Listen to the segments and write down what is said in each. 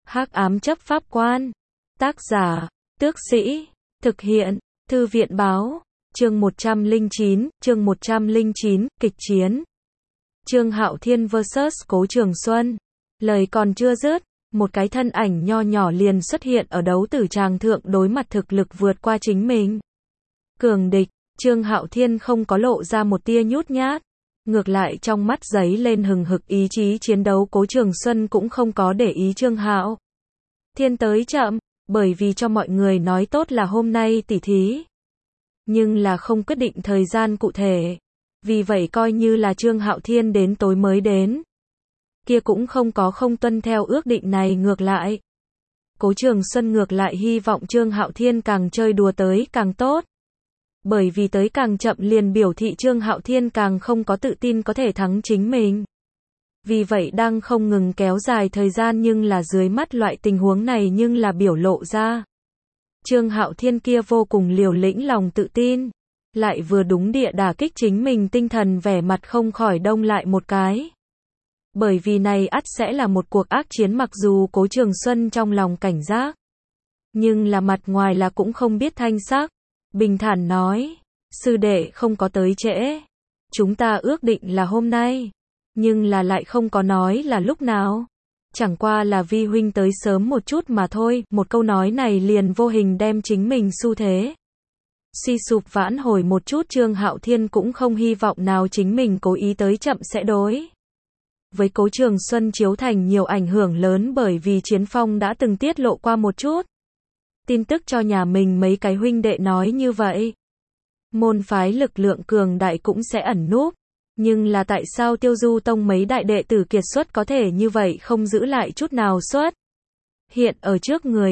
Hắc ám chấp pháp quan. Tác giả, Tước Sĩ. Thực hiện, Thư viện báo. Chương 109, kịch chiến. Trương Hạo Thiên vs Cố Trường Xuân. Lời còn chưa dứt, một cái thân ảnh nho nhỏ liền xuất hiện ở đấu tử tràng thượng đối mặt thực lực vượt qua chính mình. Cường địch, Trương Hạo Thiên không có lộ ra một tia nhút nhát. Ngược lại trong mắt giấy lên hừng hực ý chí chiến đấu. Cố Trường Xuân cũng không có để ý Trương Hạo Thiên tới chậm, bởi vì cho mọi người nói tốt là hôm nay tỉ thí. Nhưng là không quyết định thời gian cụ thể. Vì vậy coi như là Trương Hạo Thiên đến tối mới đến. Kia cũng không tuân theo ước định này, ngược lại. Cố Trường Xuân ngược lại hy vọng Trương Hạo Thiên càng chơi đùa tới càng tốt. Bởi vì tới càng chậm liền biểu thị Trương Hạo Thiên càng không có tự tin có thể thắng chính mình. Vì vậy đang không ngừng kéo dài thời gian, nhưng là dưới mắt loại tình huống này nhưng là biểu lộ ra. Trương Hạo Thiên kia vô cùng liều lĩnh lòng tự tin. Lại vừa đúng địa đả kích chính mình tinh thần, vẻ mặt không khỏi đông lại một cái. Bởi vì này ắt sẽ là một cuộc ác chiến, mặc dù Cố Trường Xuân trong lòng cảnh giác. Nhưng là mặt ngoài là cũng không biết thanh sắc. Bình thản nói, sư đệ không có tới trễ. Chúng ta ước định là hôm nay. Nhưng là lại không có nói là lúc nào. Chẳng qua là vi huynh tới sớm một chút mà thôi. Một câu nói này liền vô hình đem chính mình xu thế suy sụp vãn hồi một chút. Trương Hạo Thiên cũng không hy vọng nào chính mình cố ý tới chậm sẽ đối với Cố Trường Xuân chiếu thành nhiều ảnh hưởng lớn, bởi vì Chiến Phong đã từng tiết lộ qua một chút tin tức cho nhà mình mấy cái huynh đệ nói như vậy. Môn phái lực lượng cường đại cũng sẽ ẩn núp. Nhưng là tại sao Tiêu Du Tông mấy đại đệ tử kiệt xuất có thể như vậy không giữ lại chút nào xuất hiện ở trước người?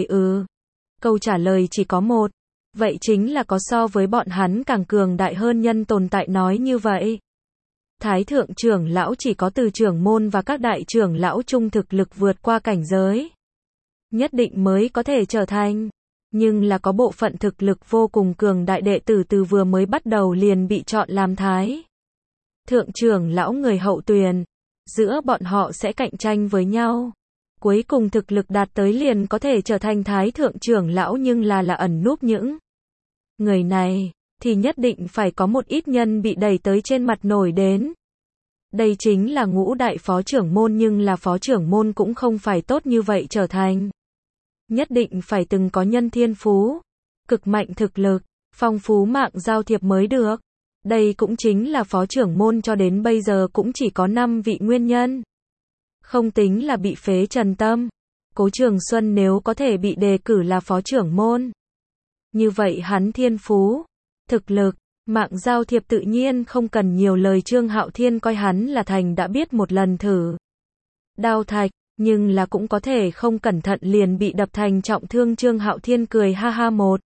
Câu trả lời chỉ có một. Vậy chính là có so với bọn hắn càng cường đại hơn nhân tồn tại. Nói như vậy, Thái thượng trưởng lão chỉ có từ trưởng môn và các đại trưởng lão chung thực lực vượt qua cảnh giới nhất định mới có thể trở thành. Nhưng là có bộ phận thực lực vô cùng cường đại đệ tử từ vừa mới bắt đầu liền bị chọn làm Thái thượng trưởng lão người hậu tuyền. Giữa bọn họ sẽ cạnh tranh với nhau. Cuối cùng thực lực đạt tới liền có thể trở thành Thái thượng trưởng lão, nhưng là ẩn núp những người này thì nhất định phải có một ít nhân bị đẩy tới trên mặt nổi đến. Đây chính là ngũ đại phó trưởng môn, nhưng là phó trưởng môn cũng không phải tốt như vậy trở thành. Nhất định phải từng có nhân thiên phú, cực mạnh thực lực, phong phú mạng giao thiệp mới được. Đây cũng chính là phó trưởng môn cho đến bây giờ cũng chỉ có 5 vị nguyên nhân. Không tính là bị phế trần tâm. Cố Trường Xuân nếu có thể bị đề cử là phó trưởng môn, như vậy hắn thiên phú, thực lực, mạng giao thiệp tự nhiên không cần nhiều lời. Trương Hạo Thiên coi hắn là thành đã biết một lần thử đao thạch, nhưng là cũng có thể không cẩn thận liền bị đập thành trọng thương. Trương Hạo Thiên cười ha ha một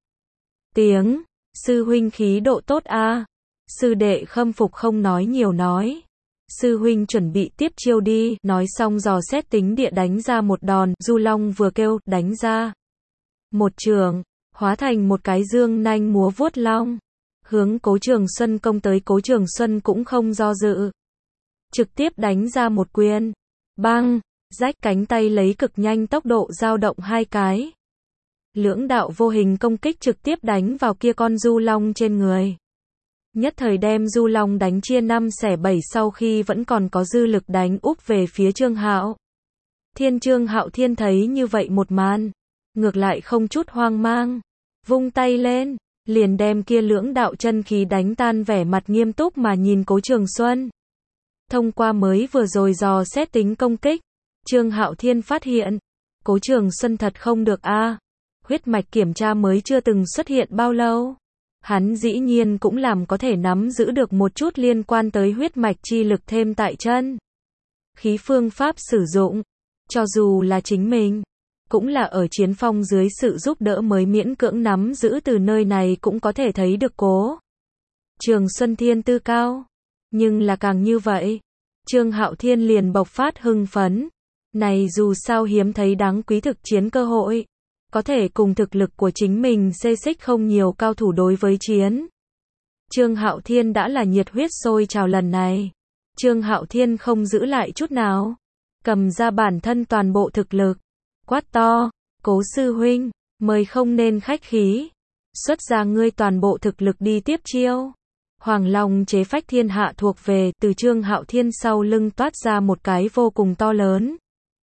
tiếng, sư huynh khí độ tốt a. Sư đệ khâm phục, không nói nhiều nói. Sư huynh chuẩn bị tiếp chiêu đi. Nói xong dò xét tính địa đánh ra một đòn. Du Long vừa kêu, đánh ra một trường, hóa thành một cái dương nanh múa vuốt long, hướng Cố Trường Xuân công tới. Cố Trường Xuân cũng không do dự, trực tiếp đánh ra một quyền, băng, rách cánh tay lấy cực nhanh tốc độ dao động hai cái. Lưỡng đạo vô hình công kích trực tiếp đánh vào kia con du long trên người. Nhất thời đem du long đánh chia 5 xẻ 7, sau khi vẫn còn có dư lực đánh úp về phía Trương Hạo Thiên. Trương Hạo Thiên thấy như vậy một màn, ngược lại không chút hoang mang, vung tay lên, liền đem kia lưỡng đạo chân khí đánh tan, vẻ mặt nghiêm túc mà nhìn Cố Trường Xuân. Thông qua mới vừa rồi dò xét tính công kích, Trương Hạo Thiên phát hiện, Cố Trường Xuân thật không được a. Huyết mạch kiểm tra mới chưa từng xuất hiện bao lâu, hắn dĩ nhiên cũng làm có thể nắm giữ được một chút liên quan tới huyết mạch chi lực, thêm tại chân khí phương pháp sử dụng. Cho dù là chính mình, cũng là ở Chiến Phong dưới sự giúp đỡ mới miễn cưỡng nắm giữ, từ nơi này cũng có thể thấy được Cố Trường Xuân thiên tư cao. Nhưng là càng như vậy, Trương Hạo Thiên liền bộc phát hưng phấn. Này dù sao hiếm thấy đáng quý thực chiến cơ hội, có thể cùng thực lực của chính mình xê xích không nhiều cao thủ đối với chiến. Trương Hạo Thiên đã là nhiệt huyết sôi trào. Lần này, Trương Hạo Thiên không giữ lại chút nào, cầm ra bản thân toàn bộ thực lực, quát to, Cố sư huynh, mời không nên khách khí. Xuất ra ngươi toàn bộ thực lực đi tiếp chiêu. Hoàng Long chế phách thiên hạ thuộc về, từ Trương Hạo Thiên sau lưng toát ra một cái vô cùng to lớn.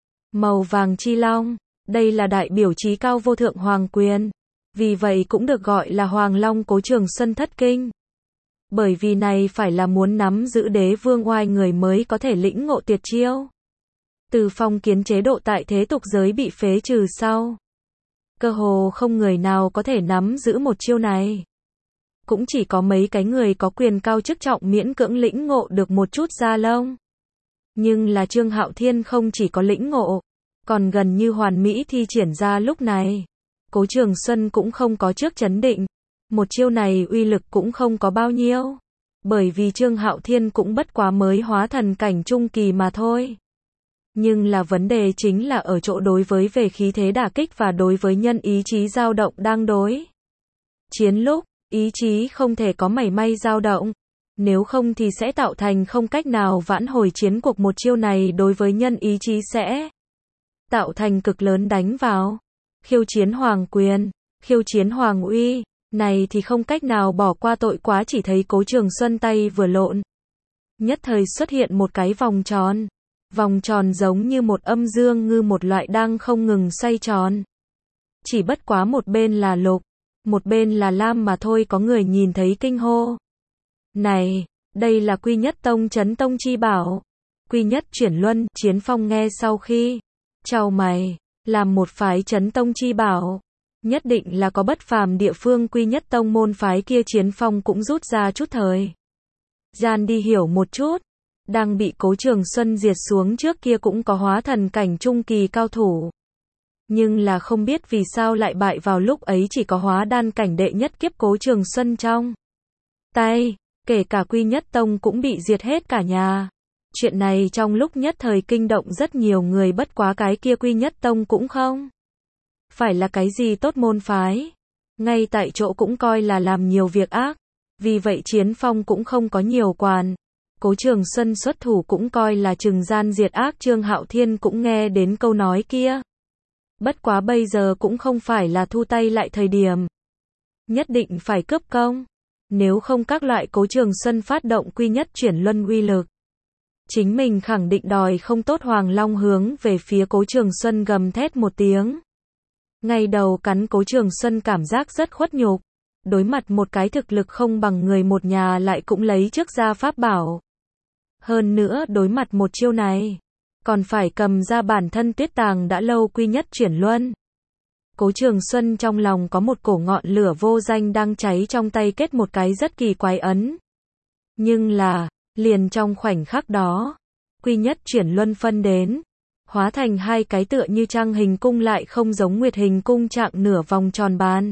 Màu vàng chi long, đây là đại biểu chí cao vô thượng hoàng quyền. Vì vậy cũng được gọi là Hoàng Long Cố Trường Xuân thất kinh. Bởi vì này phải là muốn nắm giữ đế vương oai người mới có thể lĩnh ngộ tuyệt chiêu. Từ phong kiến chế độ tại thế tục giới bị phế trừ sau, cơ hồ không người nào có thể nắm giữ một chiêu này. Cũng chỉ có mấy cái người có quyền cao chức trọng miễn cưỡng lĩnh ngộ được một chút da lông. Nhưng là Trương Hạo Thiên không chỉ có lĩnh ngộ, còn gần như hoàn mỹ thi triển ra lúc này. Cố Trường Xuân cũng không có trước chấn định. Một chiêu này uy lực cũng không có bao nhiêu. Bởi vì Trương Hạo Thiên cũng bất quá mới hóa thần cảnh trung kỳ mà thôi. Nhưng là vấn đề chính là ở chỗ đối với về khí thế đả kích và đối với nhân ý chí dao động đang đối chiến lúc, ý chí không thể có mảy may dao động. Nếu không thì sẽ tạo thành không cách nào vãn hồi chiến cuộc. Một chiêu này đối với nhân ý chí sẽ tạo thành cực lớn đánh vào. Khiêu chiến hoàng quyền, khiêu chiến hoàng uy, này thì không cách nào bỏ qua tội quá. Chỉ thấy Cố Trường Xuân tay vừa lộn, nhất thời xuất hiện một cái vòng tròn. Vòng tròn giống như một âm dương ngư một loại đang không ngừng xoay tròn. Chỉ bất quá một bên là lục, một bên là lam mà thôi. Có người nhìn thấy kinh hô. Này, đây là Quy Nhất Tông Chấn Tông chi bảo. Quy Nhất Chuyển Luân. Chiến Phong nghe sau khi chau mày, làm một phái Chấn Tông chi bảo, nhất định là có bất phàm địa phương. Quy Nhất Tông môn phái kia Chiến Phong cũng rút ra chút thời gian đi hiểu một chút. Đang bị Cố Trường Xuân diệt xuống trước kia cũng có hóa thần cảnh trung kỳ cao thủ. Nhưng là không biết vì sao lại bại vào lúc ấy. Chỉ có hóa đan cảnh đệ nhất kiếp Cố Trường Xuân trong tay, kể cả Quy Nhất Tông cũng bị diệt hết cả nhà. Chuyện này trong lúc nhất thời kinh động rất nhiều người. Bất quá cái kia Quy Nhất Tông cũng không phải là cái gì tốt môn phái, ngay tại chỗ cũng coi là làm nhiều việc ác. Vì vậy Chiến Phong cũng không có nhiều quản. Cố Trường Xuân xuất thủ cũng coi là trừng gian diệt ác. Trương Hạo Thiên cũng nghe đến câu nói kia. Bất quá bây giờ cũng không phải là thu tay lại thời điểm. Nhất định phải cướp công. Nếu không các loại Cố Trường Xuân phát động Quy Nhất Chuyển Luân uy lực, chính mình khẳng định đòi không tốt. Hoàng Long hướng về phía Cố Trường Xuân gầm thét một tiếng. Ngay đầu cắn Cố Trường Xuân cảm giác rất khuất nhục. Đối mặt một cái thực lực không bằng người một nhà lại cũng lấy trước ra pháp bảo. Hơn nữa đối mặt một chiêu này, còn phải cầm ra bản thân tuyết tàng đã lâu Quy Nhất Chuyển Luân. Cố Trường Xuân trong lòng có một cổ ngọn lửa vô danh đang cháy trong tay kết một cái rất kỳ quái ấn. Nhưng là, liền trong khoảnh khắc đó, Quy Nhất Chuyển Luân phân đến, hóa thành hai cái tựa như trăng hình cung lại không giống nguyệt hình cung trạng nửa vòng tròn bàn.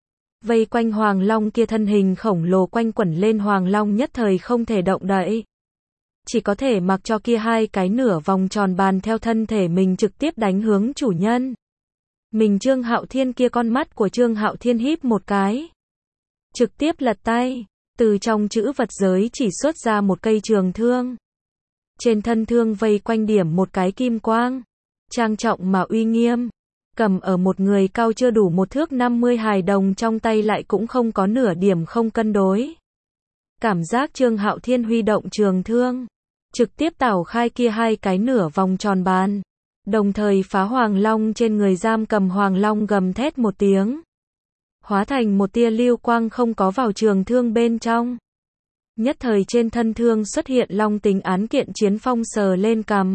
Vây quanh Hoàng Long kia thân hình khổng lồ quanh quẩn lên. Hoàng Long nhất thời không thể động đậy. Chỉ có thể mặc cho kia hai cái nửa vòng tròn bàn theo thân thể mình trực tiếp đánh hướng chủ nhân. Mình Trương Hạo Thiên kia con mắt của Trương Hạo Thiên híp một cái. Trực tiếp lật tay, từ trong chữ vật giới chỉ xuất ra một cây trường thương. Trên thân thương vây quanh điểm một cái kim quang. Trang trọng mà uy nghiêm. Cầm ở một người cao chưa đủ một thước 50 hài đồng trong tay lại cũng không có nửa điểm không cân đối. Cảm giác Trương Hạo Thiên huy động trường thương, trực tiếp tảo khai kia hai cái nửa vòng tròn bàn. Đồng thời phá Hoàng Long trên người giam cầm. Hoàng Long gầm thét một tiếng, hóa thành một tia lưu quang không có vào trường thương bên trong. Nhất thời trên thân thương xuất hiện long tính án kiện. Chiến Phong sờ lên cằm,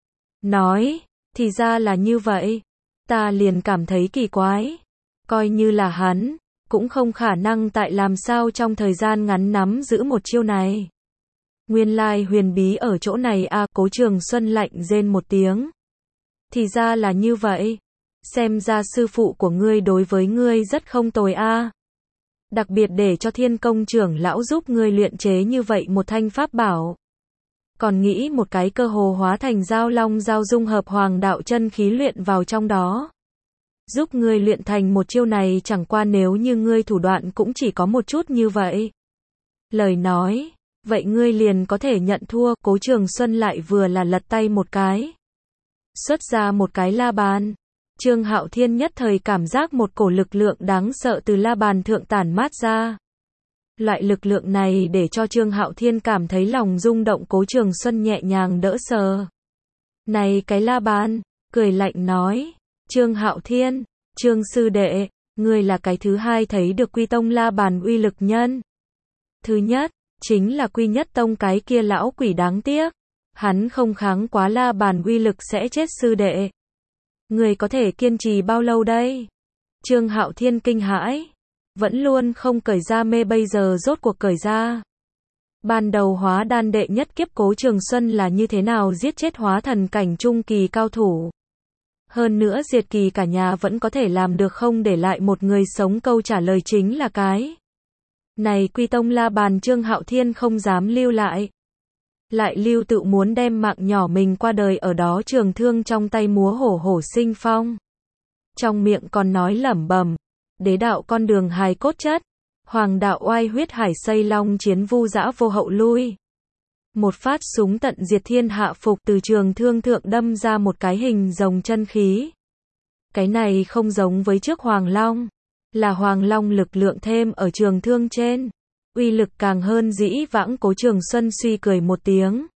nói, thì ra là như vậy. Ta liền cảm thấy kỳ quái. Coi như là hắn, cũng không khả năng tại làm sao trong thời gian ngắn nắm giữ một chiêu này. Nguyên lai huyền bí ở chỗ này a. Cố Trường Xuân lạnh rên một tiếng. Thì ra là như vậy. Xem ra sư phụ của ngươi đối với ngươi rất không tồi a. Đặc biệt để cho Thiên Công trưởng lão giúp ngươi luyện chế như vậy một thanh pháp bảo. Còn nghĩ một cái cơ hồ hóa thành giao long giao dung hợp hoàng đạo chân khí luyện vào trong đó. Giúp ngươi luyện thành một chiêu này. Chẳng qua nếu như ngươi thủ đoạn cũng chỉ có một chút như vậy, lời nói, vậy ngươi liền có thể nhận thua. Cố Trường Xuân lại vừa là lật tay một cái, xuất ra một cái la bàn. Trương Hạo Thiên nhất thời cảm giác một cổ lực lượng đáng sợ từ la bàn thượng tản mát ra. Loại lực lượng này để cho Trương Hạo Thiên cảm thấy lòng rung động. Cố Trường Xuân nhẹ nhàng đỡ sờ. Này cái la bàn, cười lạnh nói. Trương Hạo Thiên, Trương sư đệ, ngươi là cái thứ hai thấy được Quy Tông la bàn uy lực nhân. Thứ nhất, chính là Quy Nhất Tông cái kia lão quỷ đáng tiếc. Hắn không kháng quá la bàn uy lực sẽ chết sư đệ. Người có thể kiên trì bao lâu đây? Trương Hạo Thiên kinh hãi. Vẫn luôn không cởi ra mê bây giờ rốt cuộc cởi ra. Ban đầu hóa đan đệ nhất kiếp Cố Trường Xuân là như thế nào giết chết hóa thần cảnh trung kỳ cao thủ. Hơn nữa diệt kỳ cả nhà vẫn có thể làm được không để lại một người sống, câu trả lời chính là cái này Quy Tông la bàn. Trương Hạo Thiên không dám lưu lại. Lại lưu tự muốn đem mạng nhỏ mình qua đời ở đó. Trường thương trong tay múa hổ hổ sinh phong. Trong miệng còn nói lẩm bẩm. Đế đạo con đường hài cốt chất. Hoàng đạo oai huyết hải xây long chiến vu dã vô hậu lui. Một phát súng tận diệt thiên hạ phục từ trường thương thượng đâm ra một cái hình rồng chân khí. Cái này không giống với trước Hoàng Long. Là Hoàng Long lực lượng thêm ở trường thương trên. Uy lực càng hơn dĩ vãng. Cố Trường Xuân suy cười một tiếng.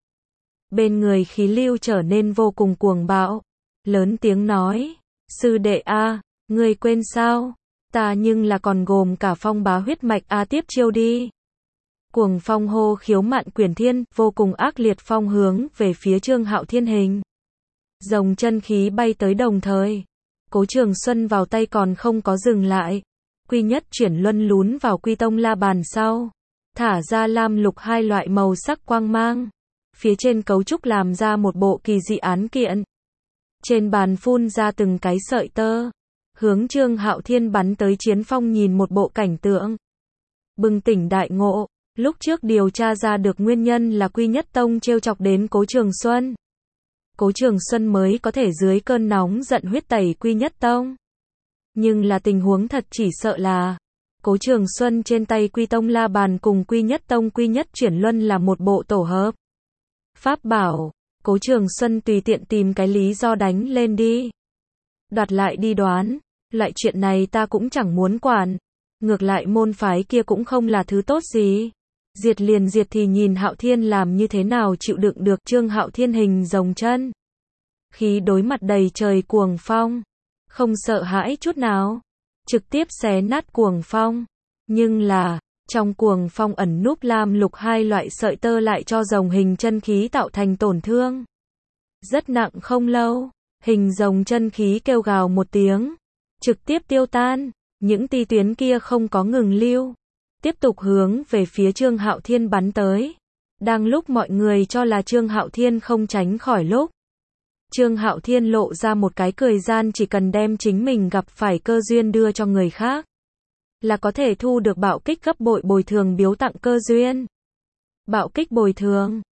Bên người khí lưu trở nên vô cùng cuồng bạo. Lớn tiếng nói. Sư đệ a, ngươi quên sao? Ta nhưng là còn gồm cả phong bá huyết mạch a, tiếp chiêu đi. Cuồng phong hô khiếu mạn quyển thiên, vô cùng ác liệt phong hướng về phía Trương Hạo Thiên hình. Rồng chân khí bay tới đồng thời. Cố Trường Xuân vào tay còn không có dừng lại. Quy Nhất chuyển luân lún vào Quy Tông la bàn sau. Thả ra lam lục hai loại màu sắc quang mang. Phía trên cấu trúc làm ra một bộ kỳ dị án kiện. Trên bàn phun ra từng cái sợi tơ. Hướng Trương Hạo Thiên bắn tới. Chiến phong nhìn một bộ cảnh tượng. Bừng tỉnh đại ngộ. Lúc trước điều tra ra được nguyên nhân là Quy Nhất Tông trêu chọc đến Cố Trường Xuân. Cố Trường Xuân mới có thể dưới cơn nóng giận huyết tẩy Quy Nhất Tông. Nhưng là tình huống thật chỉ sợ là Cố Trường Xuân trên tay Quy Tông la bàn cùng Quy Nhất Tông Quy Nhất chuyển luân là một bộ tổ hợp. Pháp bảo, Cố Trường Xuân tùy tiện tìm cái lý do đánh lên đi. Đoạt lại đi đoán, loại chuyện này ta cũng chẳng muốn quản. Ngược lại môn phái kia cũng không là thứ tốt gì. Diệt liền diệt thì nhìn Hạo Thiên làm như thế nào chịu đựng được. Trương Hạo Thiên hình rồng chân khí đối mặt đầy trời cuồng phong. Không sợ hãi chút nào. Trực tiếp xé nát cuồng phong. Nhưng là, trong cuồng phong ẩn núp lam lục hai loại sợi tơ lại cho rồng hình chân khí tạo thành tổn thương. Rất nặng. Không lâu, hình rồng chân khí kêu gào một tiếng. Trực tiếp tiêu tan. Những tia tuyến kia không có ngừng lưu. Tiếp tục hướng về phía Trương Hạo Thiên bắn tới. Đang lúc mọi người cho là Trương Hạo Thiên không tránh khỏi lúc. Trương Hạo Thiên lộ ra một cái cười gian, chỉ cần đem chính mình gặp phải cơ duyên đưa cho người khác. Là có thể thu được bạo kích gấp bội bồi thường biếu tặng cơ duyên. Bạo kích bồi thường.